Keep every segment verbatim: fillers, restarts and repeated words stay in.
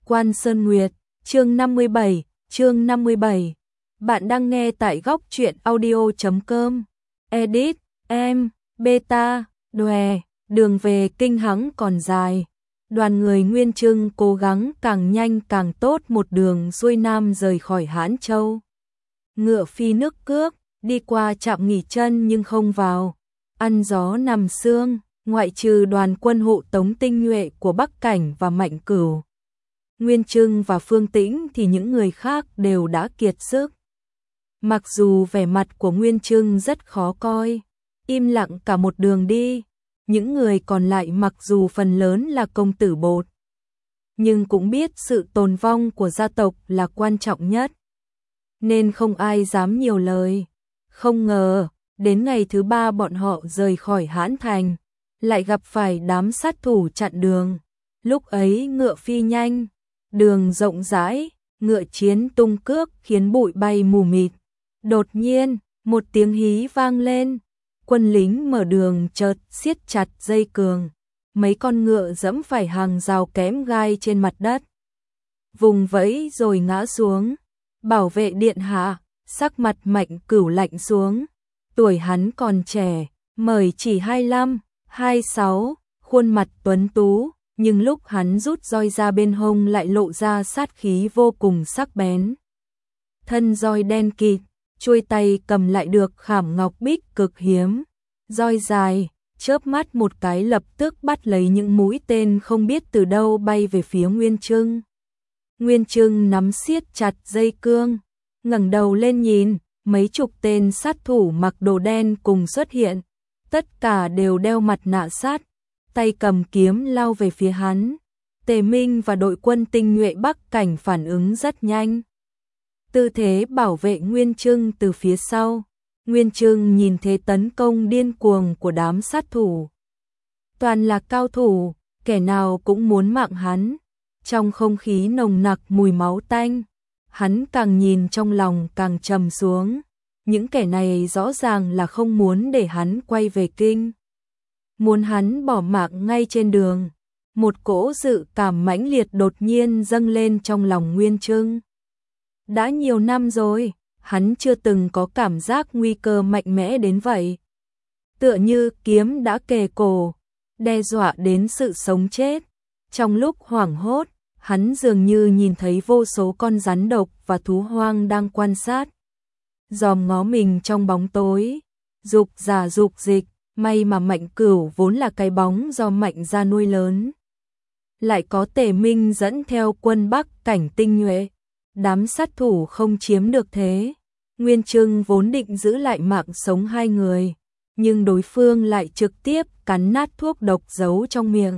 Quan Sơn Nguyệt, chương năm mươi bảy, chương năm mươi bảy. Bạn đang nghe tại góc truyện audio chấm com. Edit, em, beta, đòe, đường về kinh hắng còn dài. Đoàn người Nguyên Trưng cố gắng càng nhanh càng tốt một đường xuôi nam rời khỏi Hãn Châu. Ngựa phi nước cước, đi qua trạm nghỉ chân nhưng không vào. Ăn gió nằm sương, ngoại trừ đoàn quân hộ tống tinh nhuệ của Bắc Cảnh và Mạnh Cửu, Nguyên Trưng và Phương Tĩnh thì những người khác đều đã kiệt sức. Mặc dù vẻ mặt của Nguyên Trưng rất khó coi, im lặng cả một đường đi, những người còn lại mặc dù phần lớn là công tử bột, nhưng cũng biết sự tồn vong của gia tộc là quan trọng nhất, nên không ai dám nhiều lời. Không ngờ, đến ngày thứ ba bọn họ rời khỏi Hãn Thành, lại gặp phải đám sát thủ chặn đường. Lúc ấy ngựa phi nhanh, đường rộng rãi, ngựa chiến tung cước khiến bụi bay mù mịt. Đột nhiên, một tiếng hí vang lên, quân lính mở đường chợt siết chặt dây cương, mấy con ngựa dẫm phải hàng rào kẽm gai trên mặt đất, vùng vẫy rồi ngã xuống. Bảo vệ điện hạ, sắc mặt Mạnh Cửu lạnh xuống, tuổi hắn còn trẻ, mời chỉ hai mươi lăm, hai mươi sáu, khuôn mặt tuấn tú, nhưng lúc hắn rút roi ra bên hông lại lộ ra sát khí vô cùng sắc bén. Thân roi đen kịt, chuôi tay cầm lại được khảm ngọc bích cực hiếm, roi dài, chớp mắt một cái lập tức bắt lấy những mũi tên không biết từ đâu bay về phía Nguyên Trưng. Nguyên Trưng nắm siết chặt dây cương, ngẩng đầu lên nhìn, mấy chục tên sát thủ mặc đồ đen cùng xuất hiện, tất cả đều đeo mặt nạ sát, tay cầm kiếm lao về phía hắn. Tề Minh và đội quân tinh nhuệ Bắc Cảnh phản ứng rất nhanh, tư thế bảo vệ Nguyên Trưng từ phía sau. Nguyên Trưng nhìn thế tấn công điên cuồng của đám sát thủ, toàn là cao thủ, kẻ nào cũng muốn mạng hắn. Trong không khí nồng nặc mùi máu tanh, hắn càng nhìn trong lòng càng trầm xuống. Những kẻ này rõ ràng là không muốn để hắn quay về kinh, muốn hắn bỏ mạng ngay trên đường. Một cỗ dự cảm mãnh liệt đột nhiên dâng lên trong lòng Nguyên Trưng. Đã nhiều năm rồi, hắn chưa từng có cảm giác nguy cơ mạnh mẽ đến vậy. Tựa như kiếm đã kề cổ, đe dọa đến sự sống chết. Trong lúc hoảng hốt, hắn dường như nhìn thấy vô số con rắn độc và thú hoang đang quan sát, dòm ngó mình trong bóng tối. Dục giả dục dịch, may mà Mạnh Cửu vốn là cái bóng do Mạnh gia nuôi lớn, lại có Tề Minh dẫn theo quân Bắc Cảnh tinh nhuệ, đám sát thủ không chiếm được thế. Nguyên Trưng vốn định giữ lại mạng sống hai người, nhưng đối phương lại trực tiếp cắn nát thuốc độc giấu trong miệng,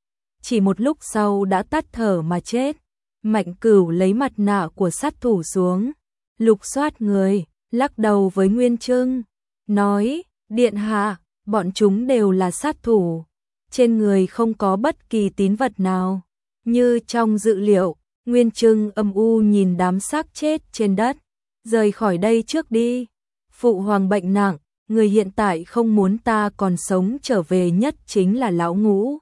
chỉ một lúc sau đã tắt thở mà chết. Mạnh Cửu lấy mặt nạ của sát thủ xuống, lục soát người, lắc đầu với Nguyên Trưng, nói: Điện hạ, bọn chúng đều là sát thủ, trên người không có bất kỳ tín vật nào, như trong dự liệu. Nguyên Trưng âm u nhìn đám xác chết trên đất, rời khỏi đây trước đi. Phụ hoàng bệnh nặng, người hiện tại không muốn ta còn sống trở về nhất chính là lão Ngũ.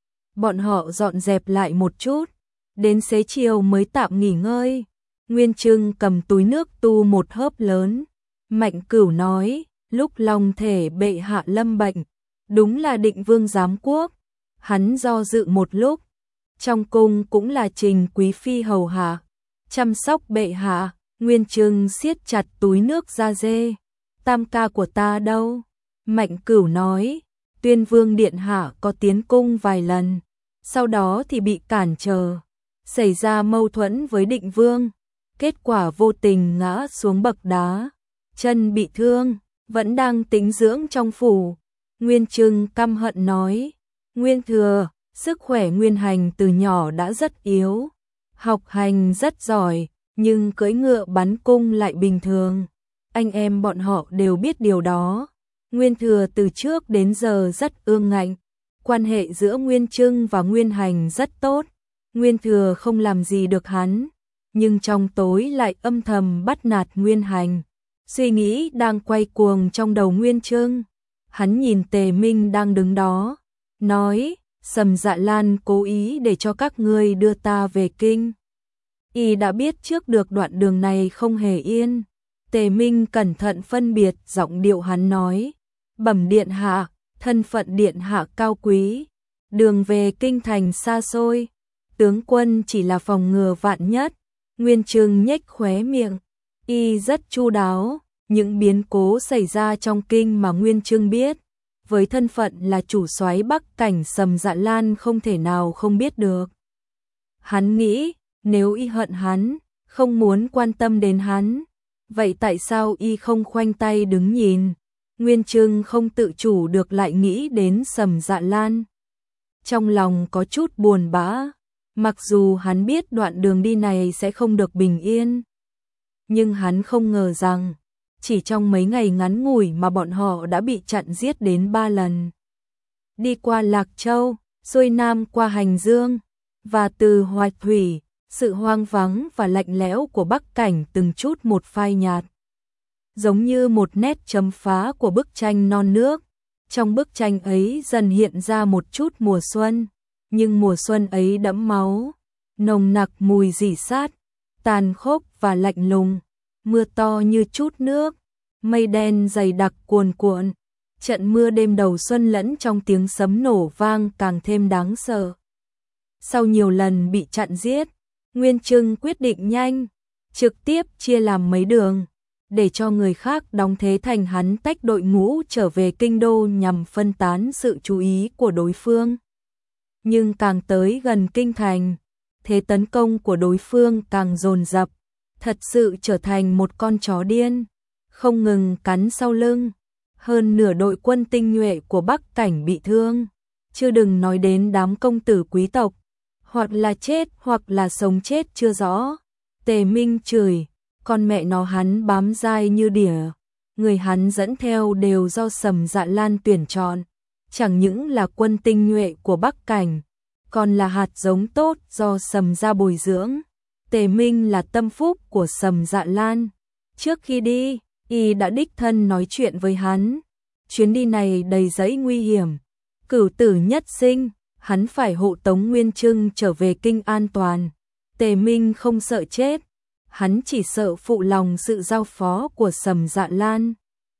Bọn họ dọn dẹp lại một chút, đến xế chiều mới tạm nghỉ ngơi. Nguyên Trưng cầm túi nước tu một hớp lớn. Mạnh Cửu nói: lúc Long Thể bệ hạ lâm bệnh, đúng là Định Vương giám quốc. Hắn do dự một lúc, trong cung cũng là Trình quý phi hầu hạ, chăm sóc bệ hạ. Nguyên Trưng siết chặt túi nước da dê. Tam ca của ta đâu? Mạnh Cửu nói: Tuyên Vương điện hạ có tiến cung vài lần, sau đó thì bị cản trở, xảy ra mâu thuẫn với Định Vương, kết quả vô tình ngã xuống bậc đá, chân bị thương, vẫn đang tĩnh dưỡng trong phủ. Nguyên Trưng căm hận nói: Nguyên Thừa, sức khỏe Nguyên Hành từ nhỏ đã rất yếu, học hành rất giỏi, nhưng cưỡi ngựa bắn cung lại bình thường. Anh em bọn họ đều biết điều đó. Nguyên Thừa từ trước đến giờ rất ương ngạnh, quan hệ giữa Nguyên Trưng và Nguyên Hành rất tốt. Nguyên Thừa không làm gì được hắn, nhưng trong tối lại âm thầm bắt nạt Nguyên Hành. Suy nghĩ đang quay cuồng trong đầu Nguyên Trưng. Hắn nhìn Tề Minh đang đứng đó, nói: Sầm Dạ Lan cố ý để cho các ngươi đưa ta về kinh. Y đã biết trước được đoạn đường này không hề yên. Tề Minh cẩn thận phân biệt giọng điệu hắn nói, bẩm điện hạ, thân phận điện hạ cao quý, đường về kinh thành xa xôi, tướng quân chỉ là phòng ngừa vạn nhất. Nguyên Trưng nhếch khóe miệng, y rất chu đáo, những biến cố xảy ra trong kinh mà Nguyên Trưng biết, với thân phận là chủ soái Bắc cảnh Sầm Dạ Lan không thể nào không biết được. Hắn nghĩ, nếu y hận hắn, không muốn quan tâm đến hắn, vậy tại sao y không khoanh tay đứng nhìn? Nguyên Trưng không tự chủ được lại nghĩ đến Sầm Dạ Lan. Trong lòng có chút buồn bã, mặc dù hắn biết đoạn đường đi này sẽ không được bình yên. Nhưng hắn không ngờ rằng, chỉ trong mấy ngày ngắn ngủi mà bọn họ đã bị chặn giết đến ba lần. Đi qua Lạc Châu, xuôi nam qua Hành Dương, và từ Hoài Thủy, sự hoang vắng và lạnh lẽo của Bắc cảnh từng chút một phai nhạt. Giống như một nét chấm phá của bức tranh non nước, trong bức tranh ấy dần hiện ra một chút mùa xuân, nhưng mùa xuân ấy đẫm máu, nồng nặc mùi rỉ sát, tàn khốc và lạnh lùng, mưa to như chút nước, mây đen dày đặc cuồn cuộn, trận mưa đêm đầu xuân lẫn trong tiếng sấm nổ vang càng thêm đáng sợ. Sau nhiều lần bị chặn giết, Nguyên Trưng quyết định nhanh, trực tiếp chia làm mấy đường, để cho người khác đóng thế thành hắn tách đội ngũ trở về kinh đô nhằm phân tán sự chú ý của đối phương. Nhưng càng tới gần kinh thành, thế tấn công của đối phương càng dồn dập, thật sự trở thành một con chó điên, không ngừng cắn sau lưng. Hơn nửa đội quân tinh nhuệ của Bắc cảnh bị thương, chưa đừng nói đến đám công tử quý tộc, hoặc là chết hoặc là sống chết chưa rõ. Tề Minh chửi, con mẹ nó hắn bám dai như đỉa, người hắn dẫn theo đều do Sầm Dạ Lan tuyển chọn, chẳng những là quân tinh nhuệ của Bắc cảnh, còn là hạt giống tốt do Sầm gia bồi dưỡng. Tề Minh là tâm phúc của Sầm Dạ Lan. Trước khi đi, y đã đích thân nói chuyện với hắn. Chuyến đi này đầy dẫy nguy hiểm, cửu tử nhất sinh, hắn phải hộ tống Nguyên Trưng trở về kinh an toàn. Tề Minh không sợ chết, hắn chỉ sợ phụ lòng sự giao phó của Sầm Dạ Lan.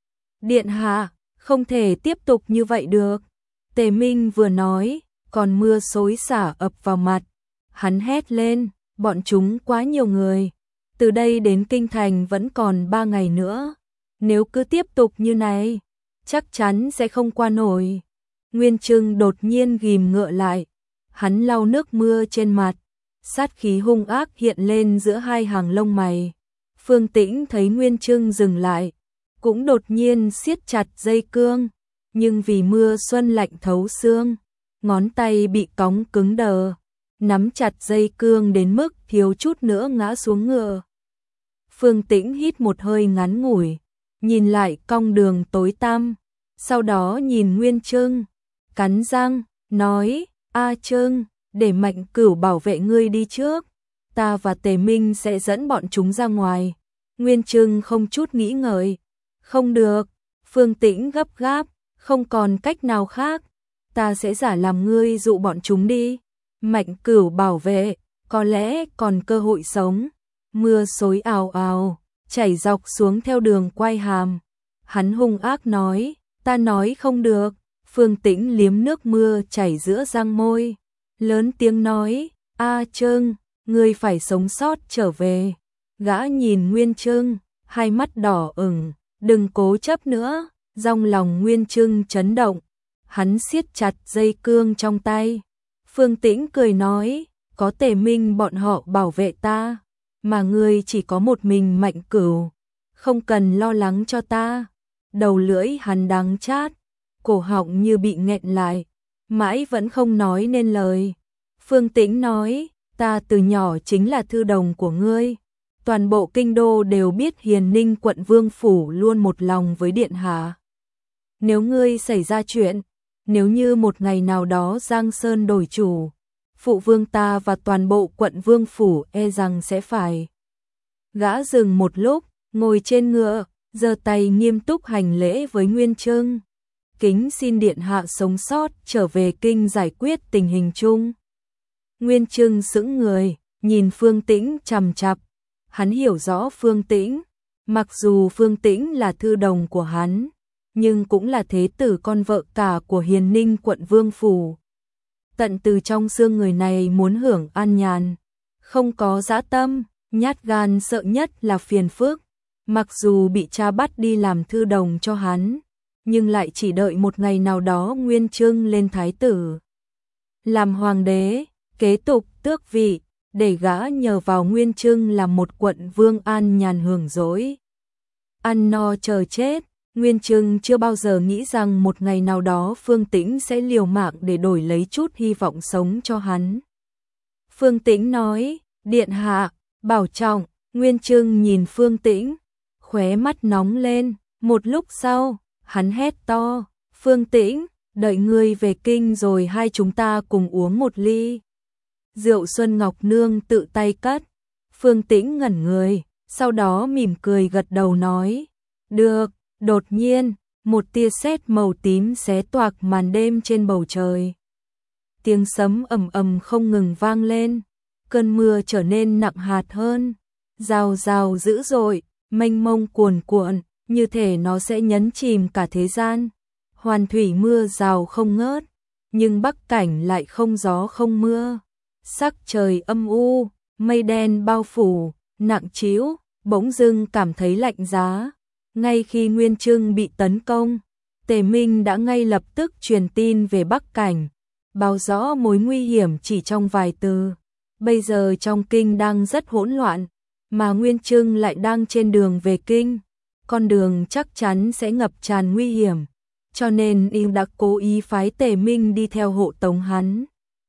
Điện hạ, không thể tiếp tục như vậy được. Tề Minh vừa nói, còn mưa xối xả ập vào mặt. Hắn hét lên, bọn chúng quá nhiều người. Từ đây đến kinh thành vẫn còn ba ngày nữa. Nếu cứ tiếp tục như này, chắc chắn sẽ không qua nổi. Nguyên Trưng đột nhiên ghim ngựa lại. Hắn lau nước mưa trên mặt. Sát khí hung ác hiện lên giữa hai hàng lông mày. Phương Tĩnh thấy Nguyên Trưng dừng lại, cũng đột nhiên siết chặt dây cương. Nhưng vì mưa xuân lạnh thấu xương, ngón tay bị cóng cứng đờ, nắm chặt dây cương đến mức thiếu chút nữa ngã xuống ngựa. Phương Tĩnh hít một hơi ngắn ngủi, nhìn lại cong đường tối tăm, sau đó nhìn Nguyên Trưng, cắn răng, nói, A Trưng, để Mạnh Cửu bảo vệ ngươi đi trước, ta và Tề Minh sẽ dẫn bọn chúng ra ngoài. Nguyên Trưng không chút nghĩ ngợi, không được. Phương Tĩnh gấp gáp, không còn cách nào khác, ta sẽ giả làm ngươi dụ bọn chúng đi. Mạnh Cửu bảo vệ, có lẽ còn cơ hội sống. Mưa xối ào ào, chảy dọc xuống theo đường quai hàm. Hắn hung ác nói, ta nói không được. Phương Tĩnh liếm nước mưa chảy giữa răng môi, lớn tiếng nói, A Trưng, ngươi phải sống sót trở về. Gã nhìn Nguyên Trưng, hai mắt đỏ ửng, đừng cố chấp nữa. Trong lòng Nguyên Trưng chấn động, hắn siết chặt dây cương trong tay. Phương Tĩnh cười nói, có Tề Minh bọn họ bảo vệ ta, mà ngươi chỉ có một mình Mạnh Cửu, không cần lo lắng cho ta. Đầu lưỡi hắn đắng chát, cổ họng như bị nghẹn lại, mãi vẫn không nói nên lời. Phương Tĩnh nói, ta từ nhỏ chính là thư đồng của ngươi. Toàn bộ kinh đô đều biết Hiền Ninh quận Vương phủ luôn một lòng với điện hạ. Nếu ngươi xảy ra chuyện, nếu như một ngày nào đó Giang Sơn đổi chủ, phụ vương ta và toàn bộ quận Vương phủ e rằng sẽ phải. Gã dừng một lúc, ngồi trên ngựa, giơ tay nghiêm túc hành lễ với Nguyên Trưng. kính xin điện hạ sống sót trở về kinh giải quyết tình hình chung. Nguyên Chương sững người, nhìn Phương Tĩnh chằm chằm. Hắn hiểu rõ Phương Tĩnh, mặc dù Phương Tĩnh là thư đồng của hắn, nhưng cũng là thế tử con vợ cả của Hiền Ninh quận Vương phủ. Tận từ trong xương người này muốn hưởng an nhàn, không có dã tâm, nhát gan sợ nhất là phiền phức. Mặc dù bị cha bắt đi làm thư đồng cho hắn, nhưng lại chỉ đợi một ngày nào đó Nguyên Chương lên thái tử, làm hoàng đế, kế tục tước vị, để gã nhờ vào Nguyên Chương làm một quận vương an nhàn hưởng dỗi. Ăn no chờ chết, Nguyên Chương chưa bao giờ nghĩ rằng một ngày nào đó Phương Tĩnh sẽ liều mạng để đổi lấy chút hy vọng sống cho hắn. Phương Tĩnh nói, điện hạ, bảo trọng. Nguyên Chương nhìn Phương Tĩnh, khóe mắt nóng lên, một lúc sau, hắn hét to, Phương Tĩnh, đợi ngươi về kinh rồi hai chúng ta cùng uống một ly. Rượu Xuân Ngọc Nương tự tay cất. Phương Tĩnh ngẩn người, sau đó mỉm cười gật đầu nói, được. Đột nhiên, một tia sét màu tím xé toạc màn đêm trên bầu trời. Tiếng sấm ầm ầm không ngừng vang lên, cơn mưa trở nên nặng hạt hơn, rào rào dữ dội, mênh mông cuồn cuộn, như thể nó sẽ nhấn chìm cả thế gian. Hoàn thủy mưa rào không ngớt, nhưng Bắc Cảnh lại không gió không mưa. Sắc trời âm u, mây đen bao phủ, nặng trĩu, bỗng dưng cảm thấy lạnh giá. Ngay khi Nguyên Chương bị tấn công, Tề Minh đã ngay lập tức truyền tin về Bắc Cảnh, báo rõ mối nguy hiểm chỉ trong vài từ. Bây giờ trong kinh đang rất hỗn loạn, mà Nguyên Chương lại đang trên đường về kinh, con đường chắc chắn sẽ ngập tràn nguy hiểm, cho nên y đã cố ý phái Tề Minh đi theo hộ tống hắn.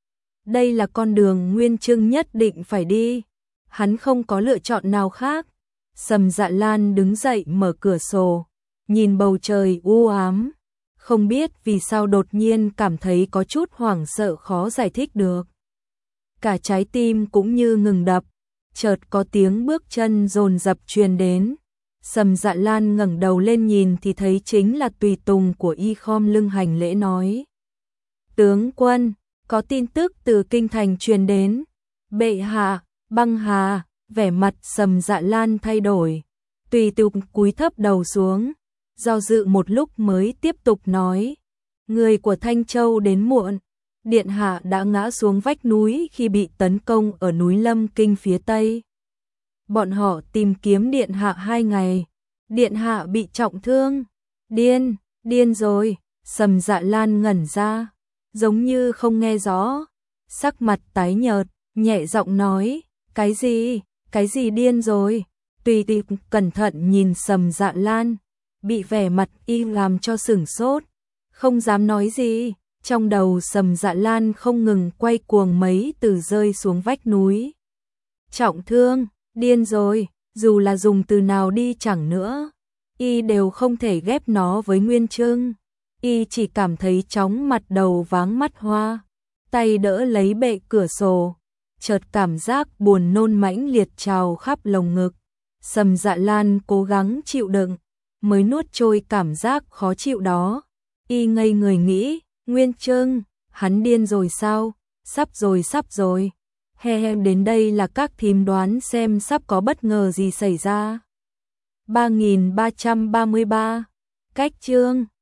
Đây là con đường Nguyên Chương nhất định phải đi, hắn không có lựa chọn nào khác. Sầm Dạ Lan đứng dậy mở cửa sổ, nhìn bầu trời u ám, không biết vì sao đột nhiên cảm thấy có chút hoảng sợ khó giải thích được. Cả trái tim cũng như ngừng đập, chợt có tiếng bước chân dồn dập truyền đến. Sầm Dạ Lan ngẩng đầu lên nhìn thì thấy chính là tùy tùng của y khom lưng hành lễ nói. Tướng quân, có tin tức từ kinh thành truyền đến. Bệ hạ, băng hà. Vẻ mặt Sầm Dạ Lan thay đổi, tùy tục cúi thấp đầu xuống, do dự một lúc mới tiếp tục nói, người của Thanh Châu đến muộn, điện hạ đã ngã xuống vách núi khi bị tấn công ở núi Lâm Kinh phía Tây. Bọn họ tìm kiếm điện hạ hai ngày, điện hạ bị trọng thương. Điên, điên rồi. Sầm Dạ Lan ngẩn ra, giống như không nghe rõ, sắc mặt tái nhợt, nhẹ giọng nói, cái gì? Cái gì điên rồi? Tùy tị cẩn thận nhìn Sầm Dạ Lan, bị vẻ mặt y làm cho sửng sốt, không dám nói gì. Trong đầu Sầm Dạ Lan không ngừng quay cuồng mấy từ rơi xuống vách núi. Trọng thương, điên rồi, dù là dùng từ nào đi chẳng nữa, y đều không thể ghép nó với Nguyên Chương. Y chỉ cảm thấy chóng mặt đầu váng mắt hoa, tay đỡ lấy bệ cửa sổ. Chợt cảm giác buồn nôn mãnh liệt trào khắp lồng ngực. Sầm Dạ Lan cố gắng chịu đựng, mới nuốt trôi cảm giác khó chịu đó. Y ngây người nghĩ, Nguyên Chương, hắn điên rồi sao? Sắp rồi sắp rồi. He he, đến đây là các thím đoán xem sắp có bất ngờ gì xảy ra. ba nghìn ba trăm ba mươi ba Cách chương